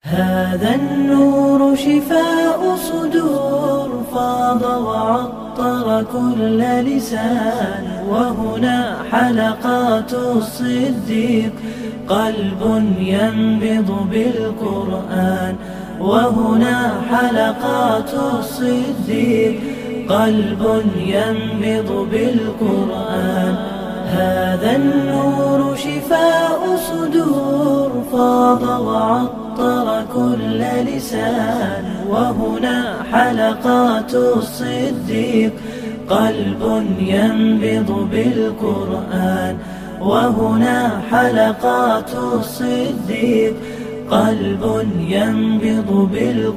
هذا النور شفاء صدور فاض وعطر كل لسان، وهنا حلقات الصديق قلب ينبض بالقرآن، وهنا حلقات الصديق قلب ينبض بالقرآن. هذا النور شفاء صدور فاض وعطر كل لسان، وهنا حلقات الصديق قلب ينبض بالقرآن، وهنا حلقات الصديق قلب ينبض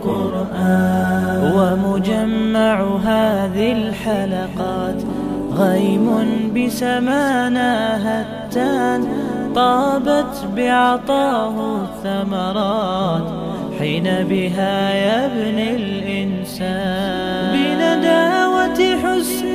بالقرآن. ومجمع هذه الحلقات غيم بسمانا هتان، طابت بعطاه الثمرات حين بها يبني الإنسان. بنداوة حسن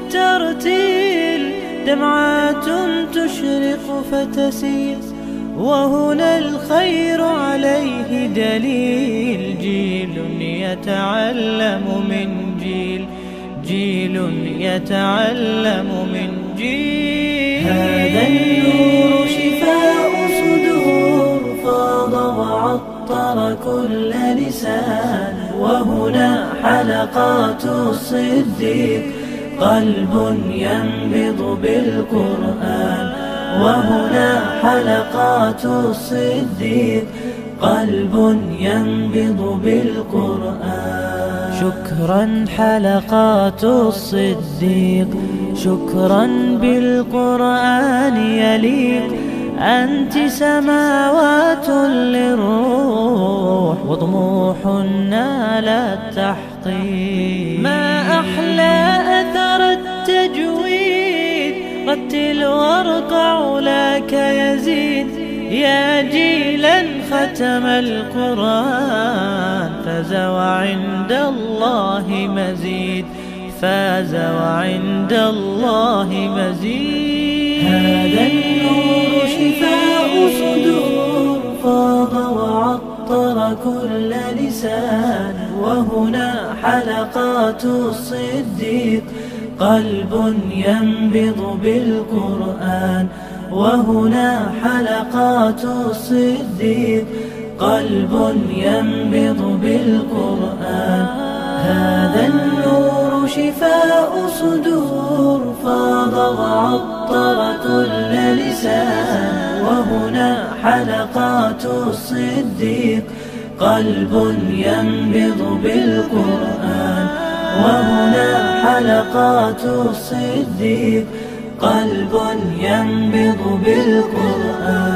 الترتيل دمعات تشرق فتسيل، وهنا الخير عليه دليل، جيل يتعلم من جيل، جيل يتعلم من جيل. هذا النور شفاء صدور فاض وعطر كل لسان، وهنا حلقات الصديق قلب ينبض بالقرآن، وهنا حلقات الصديق قلب ينبض بالقرآن. شكرا حلقات الصديق، شكرا بالقرآن يليق، أنت سماوات للروح وطموح نال التحقيق. ما أحلى أثر التجويد، رتل وارقع لك يزيد، يا جيلا ختم القرآن، فاز وعند الله مزيد، فاز وعند الله مزيد. هذا النور شفاء صدور فاض وعطر كل لسان، وهنا حلقات الصديق قلب ينبض بالقرآن، وهنا حلقات الصديق قلب ينبض بالقرآن. هذا النور شفاء صدور فاض وعطر كل لسان، وهنا حلقات الصديق قلب ينبض بالقرآن، وهنا حلقات الصديق قلب ينبض بالقرآن.